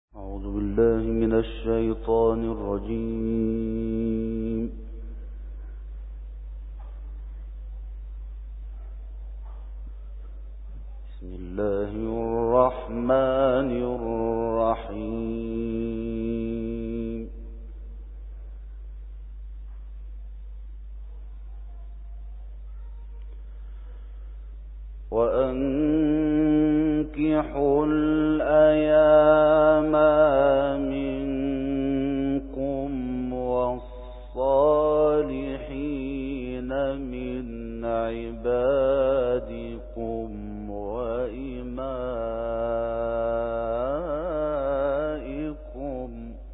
أعوذ بالله من الشيطان الرجيم. بسم الله الرحمن الرحيم. وأنكحوا الأيام منكم والصالحين من عبادكم وإمائكم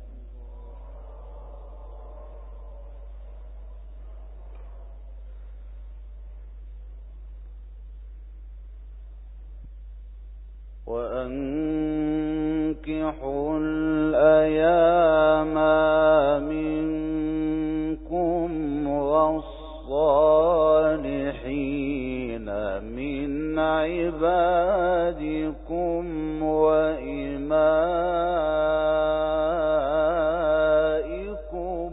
والصالحين من عبادكم وإمائكم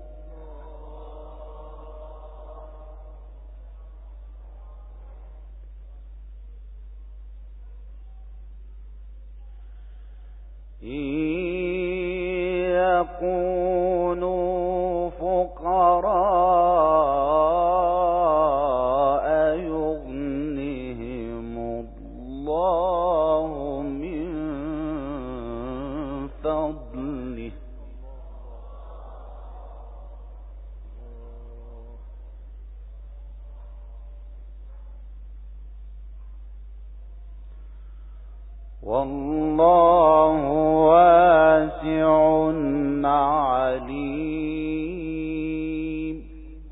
إن يكونوا فقراء يغنهم الله من فضله والله واسع عليم.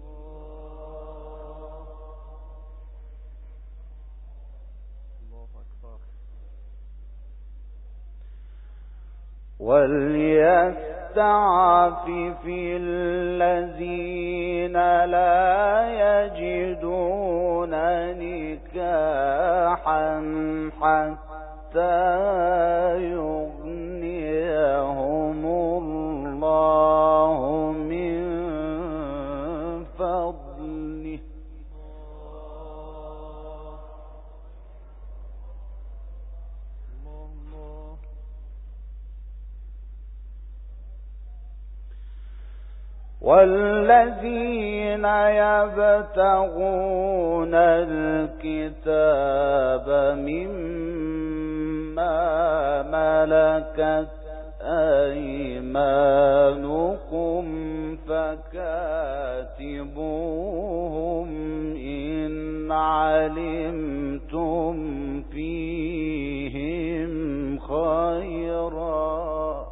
وليستعفف الذين لا يجدون نكاحا حتى يغنيهم الله من فضله والذين يبتغون الكتاب مما ملكت أيمانكم فكاتبوهم إن علمتم فيهم خيرا.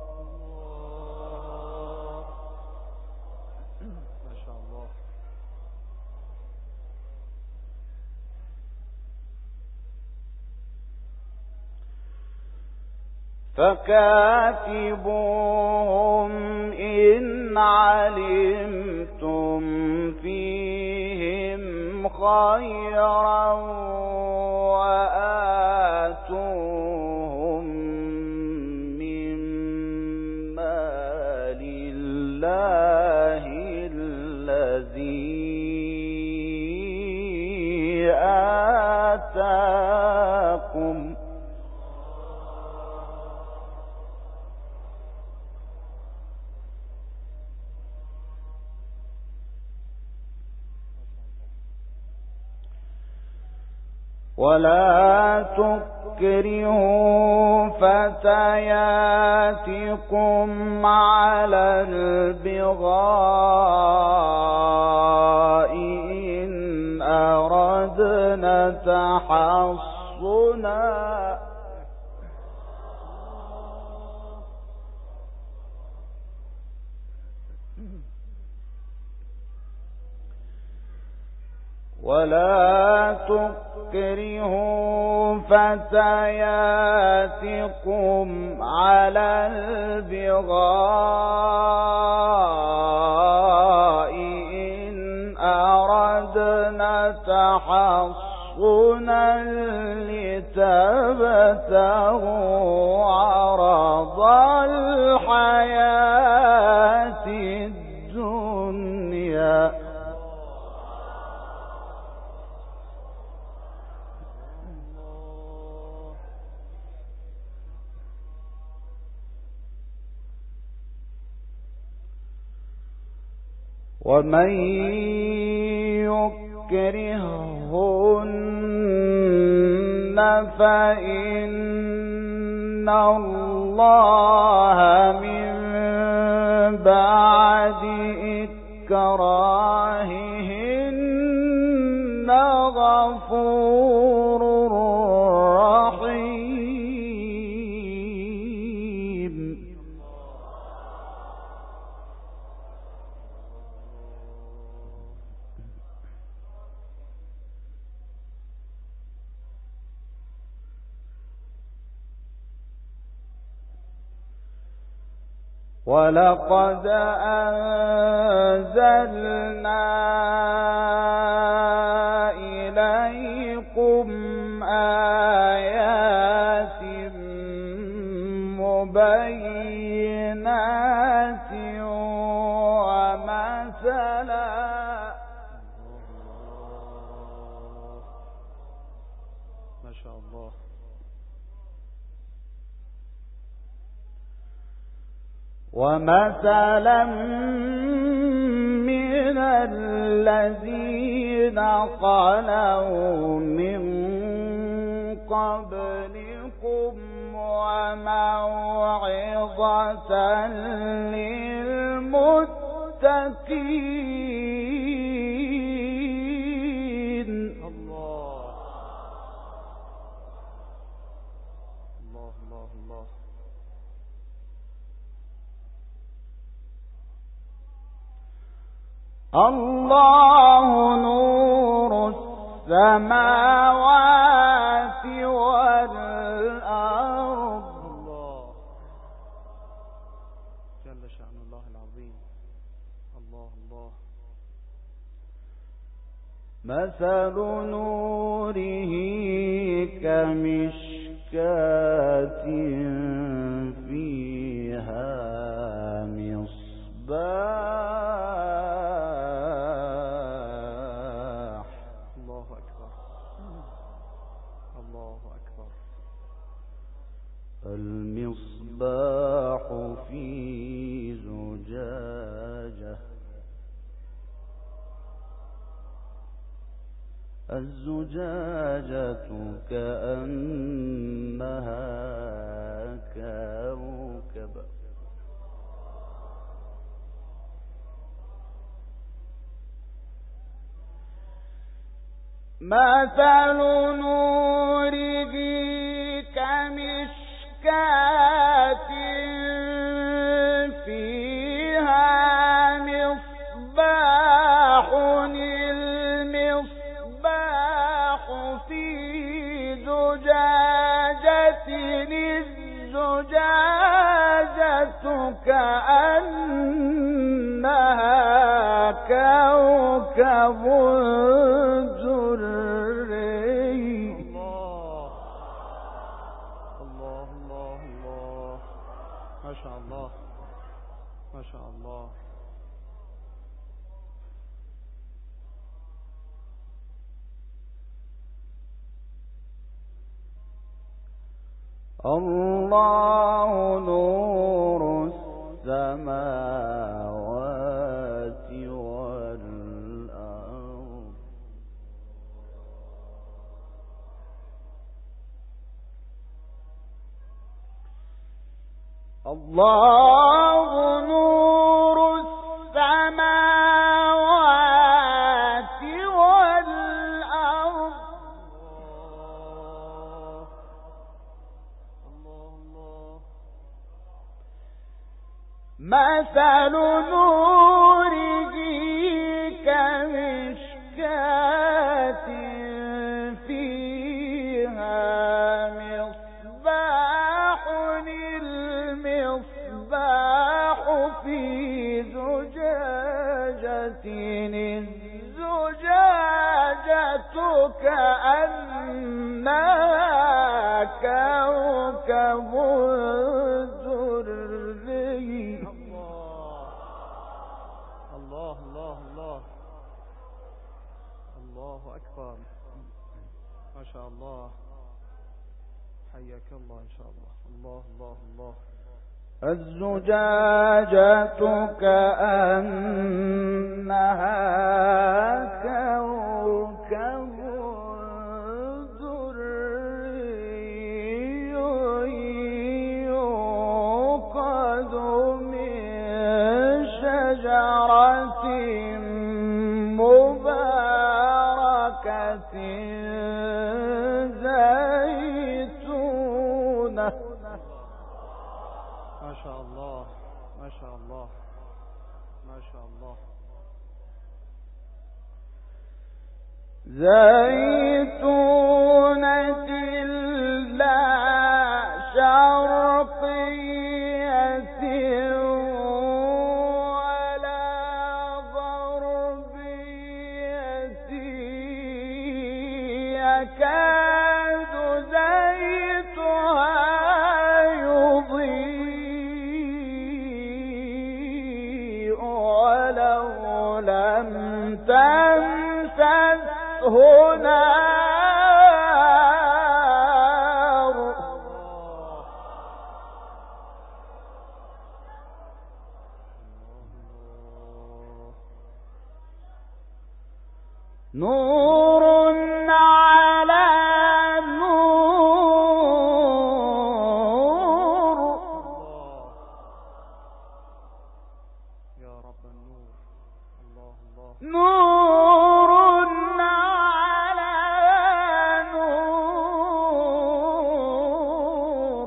فكاتبوهم إن علمتم فيهم خيرا وآتوهم من مال الله الذي آتاكم ولا تكرهوا فتياتكم على البغاء إن أردنا تحصنا ولا تكرهوا فتياتكم على البغاء إن أردنا تحصنا لتبتغوا عرض ومن يكرههن فإن الله من بعد إكراههن غفور رحيم. ولقد أنزلنا إليكم آيات مبينات ما شاء الله. ومثلا من الذين خلوا من قبلكم وموعظة للمتقين. الله الله الله الله. الله نور السماوات والأرض. الله جل شأن الله العظيم. الله الله. مثل نوره كمشكاة فيها مصباح. الله أكبر الله أكبر. المصباح في زجاجة، الزجاجة كأنها كوكب، مثل نوره كمشكاة فيها مصباح، المصباح في زجاجة، الزجاجة كأنها كوكب دري. الله الله الله الله. ما شاء الله ما شاء الله. الله نور السماوات والأرض. الله نور السماوات والأرض. مثل نوره كمشكاة فيها مصباح، المصباح في زجاجة، الزجاجة كأنها كوكب دري. الله الله الله. الله أكبر. ما شاء الله. حياك الله إن شاء الله. الله الله الله. الزجاجة كأنها كوكب دري يوقد من شجرة مباركة زيتونة. ما شاء الله ما شاء الله ما شاء الله. زيتونة لا شرقية ولا غربية يكاد زيتها يضيء ولو لم تمسسه نار. نور على نور. يا رب النور. الله الله. نور على نور.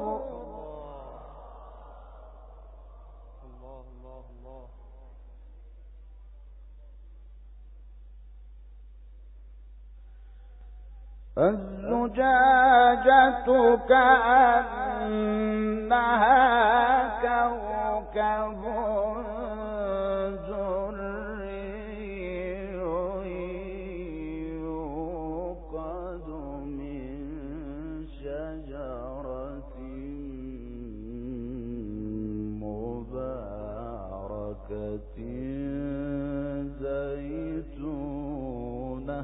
الله الله الله. الزجاجة كأنها كوكب دري يوقد من شجرة مباركة زيتونة.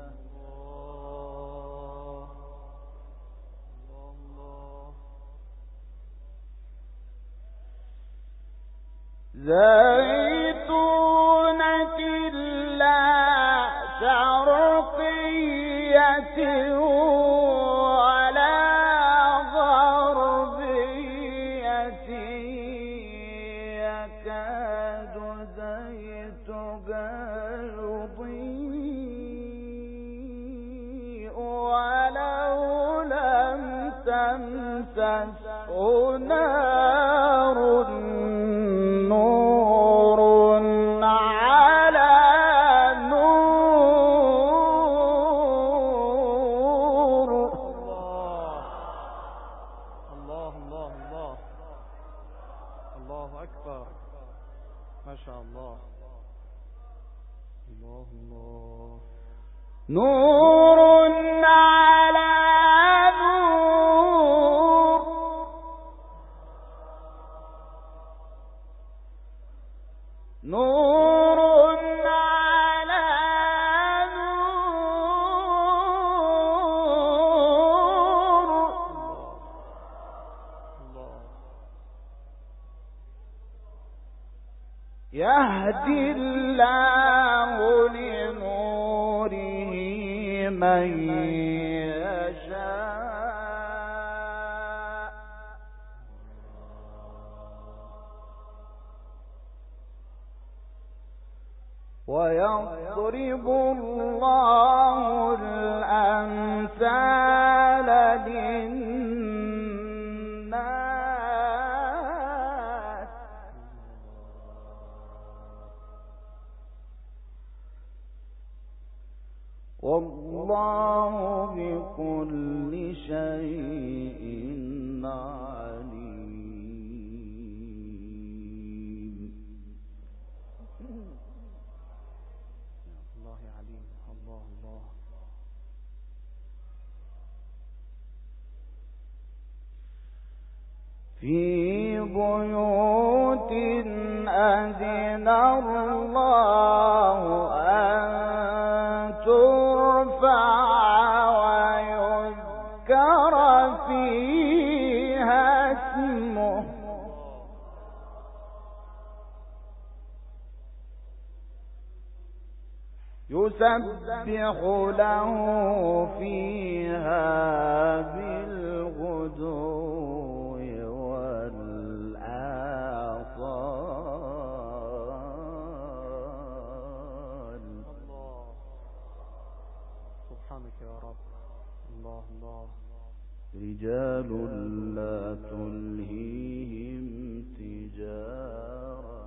زيتونة لا شرقية ولا غربية يكاد زيتها يضيء ولو لم تمسسه نار. نور على نور. الله الله الله. الله أكبر. ما شاء الله. الله الله. نور على نور. نور على نور. الله. يهدي الله لنوره من يشاء ويضرب الله الأمثال للناس والله بكل شيء عليم. الله عليم. الله الله. في بيوت أذن الله أن ترفع ويذكر فيها اسمه يسبح له فيها بالغدو والآصال. الله سبحانك يا رب. الله الله. رجال لا تلهيهم تجارة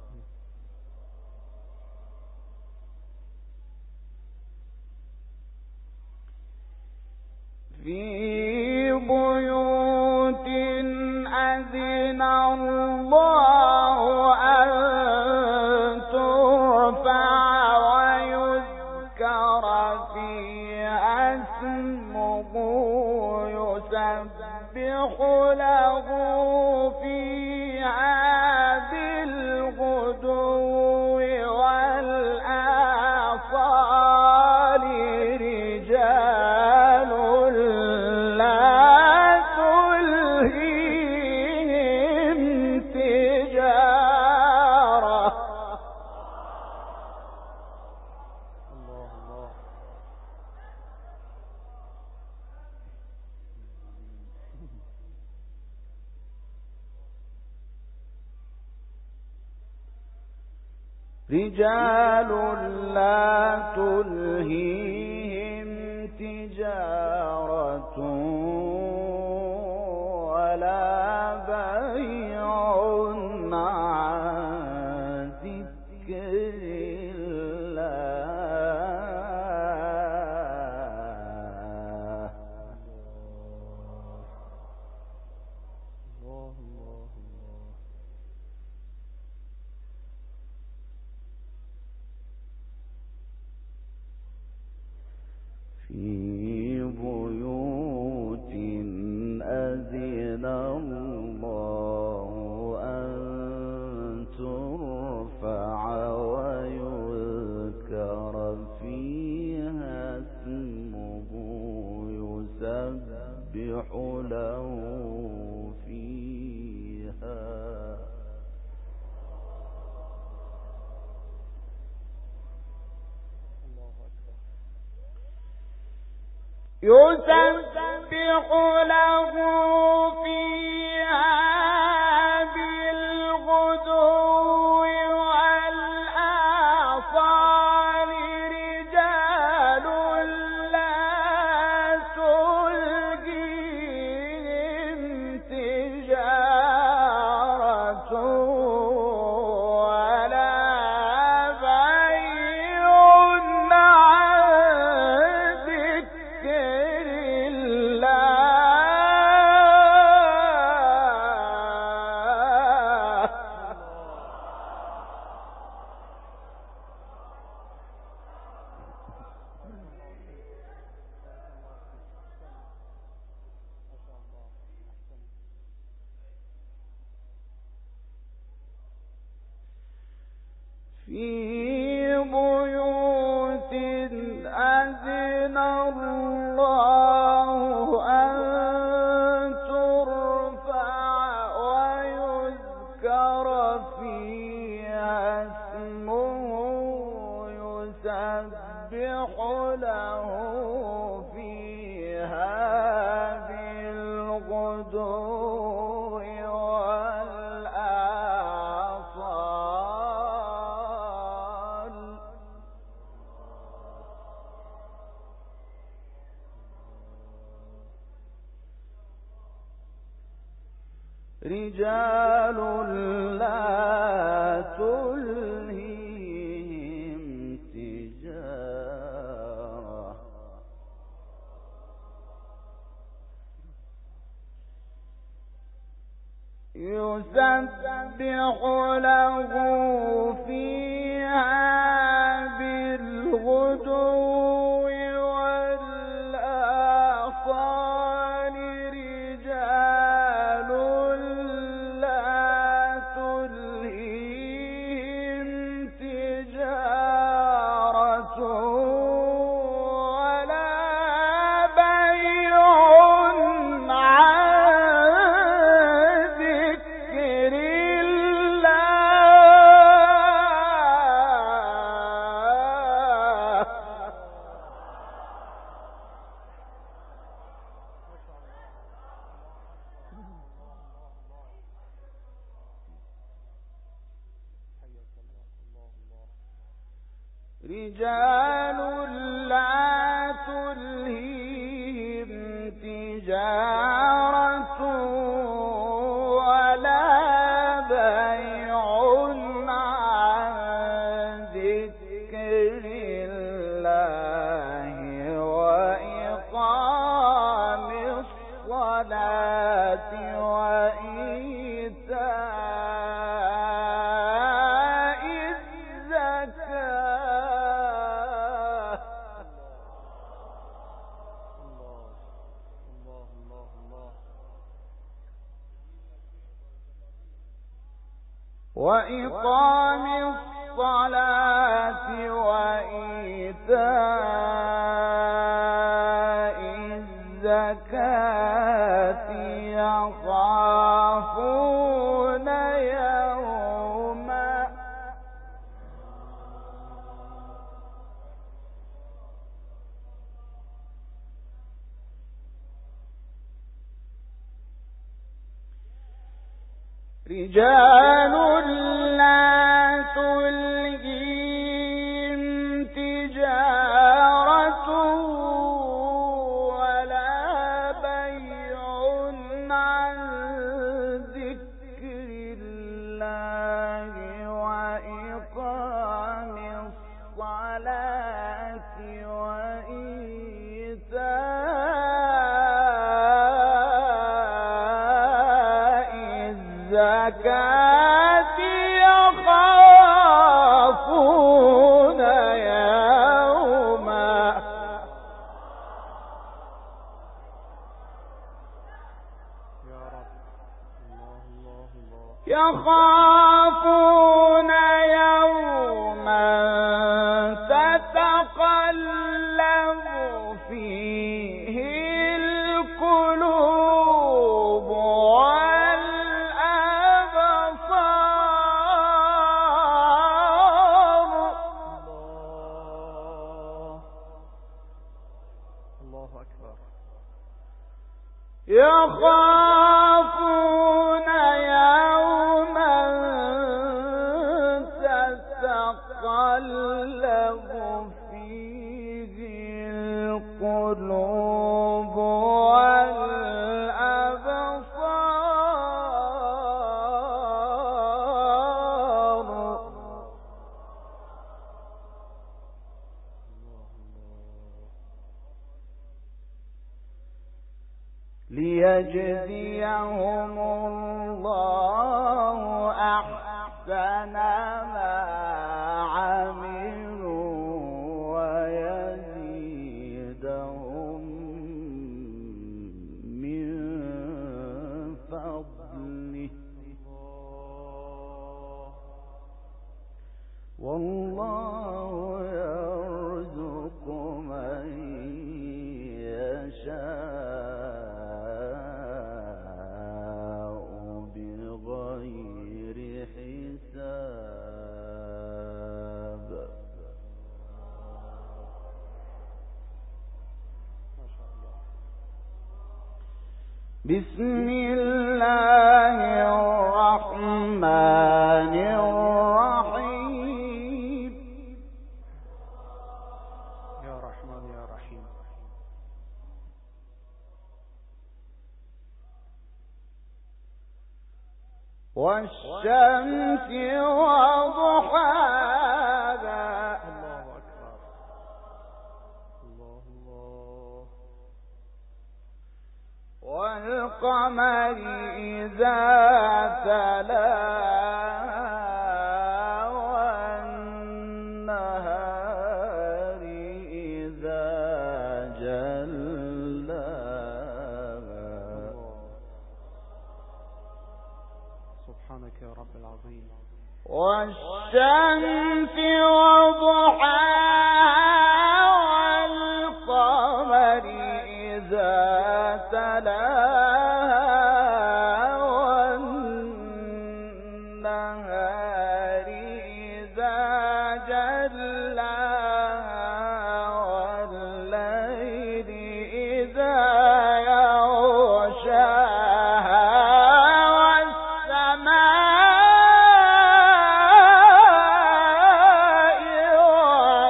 في بيوت أذن الله أن ترفع ويذكر فيها اسمه يسبح له فيها بالغدو والآصال. رجال لا تلهيهم تجارة. الله الله. رجال لا تلهيهم تجارة ولا بيع عن ذكر الله. الله الله الله. في بيوت أذن الله أن ترفع ويذكر فيها اسمه يسبح له فيها يسبح له فيها بالغدو والآصال. رجال لا تلهيهم تجارة ولا بيع عن ذكر الله. في بيوت أذن الله أن ترفع ويذكر فيها اسمه يسبح له فيها بالغدو والآصال. رجال لا تلهيهم تجارة يسبح له فيها بالغدو والآصال. رجال لا تلهيهم تجارة ولا بيع عن ذكر الله. رجال لا تلهيهم تجارة ولا بيع عن ذكر الله وإقام الصلاة وإيتاء الزكاة. وإقام الصلاة وإيتاء الزكاة يخافون يوما رجال لا تلهيهم تجارة ولا بيع عن ذكر الله وإقام الصلاة وإيتاء الزكاة يخافون يوما يخافون يوما تتقلب فيه القلوب والأبصار. الله أكبر. يخافون يوما تتقلب فيه القلوب والأبصار. ليجزيهم الله أحسن ما عملوا ويزيدهم من فضله والله يرزق من يشاء بغير حساب. بسم الله الرحمن الرحيم. يا رحمن يا رحيم. والشمس وضحاها. الله أكبر. الله الله. والقمر إذا تلاها والنهار إذا جلاها. سبحانك يا رب العظيم. والشمس وضحاها والقمر إذا تلاها والنهار إذا جلاها والليل إذا يغشاها والسماء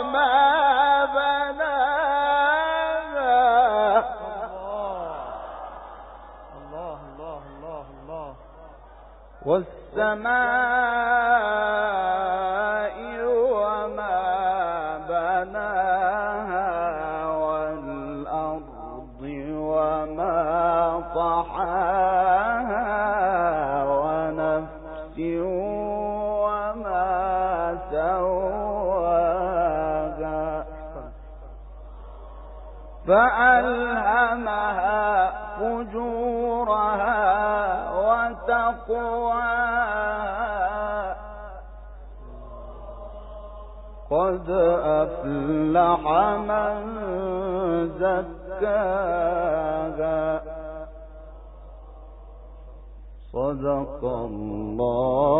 والسماء وما بناها والأرض وما طحاها ونفس وما سواها فألهمها فجورها وتقواها قد أفلح من زكاها صدق الله